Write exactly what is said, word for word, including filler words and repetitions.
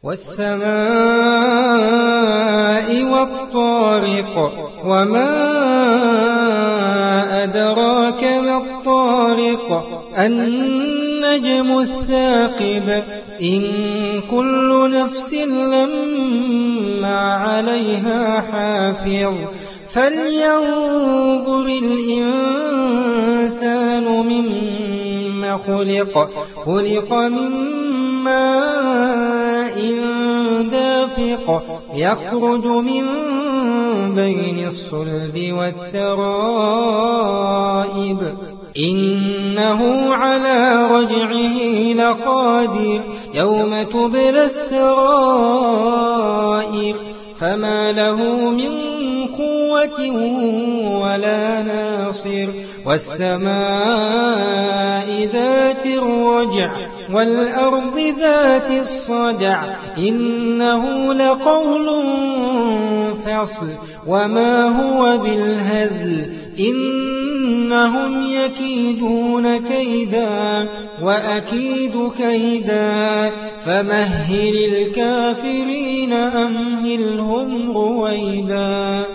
والسماء والطارق وما أدراك ما الطارق النجم الثاقب إن كل نفس لما عليها حافظ فلينظر الإنسان مما خلق خلق من ماء دافق يخرج من بين الصلب والترائب إنه على رجعه لقادر يوم تبلى السرائر فما له من قوة ولا ناصر والسماء ذات الرجع والأرض ذات الصدع إنه لقول فصل وما هو بالهزل إنهم يكيدون كيدا وأكيد كيدا فمهل الكافرين أمهلهم رويدا.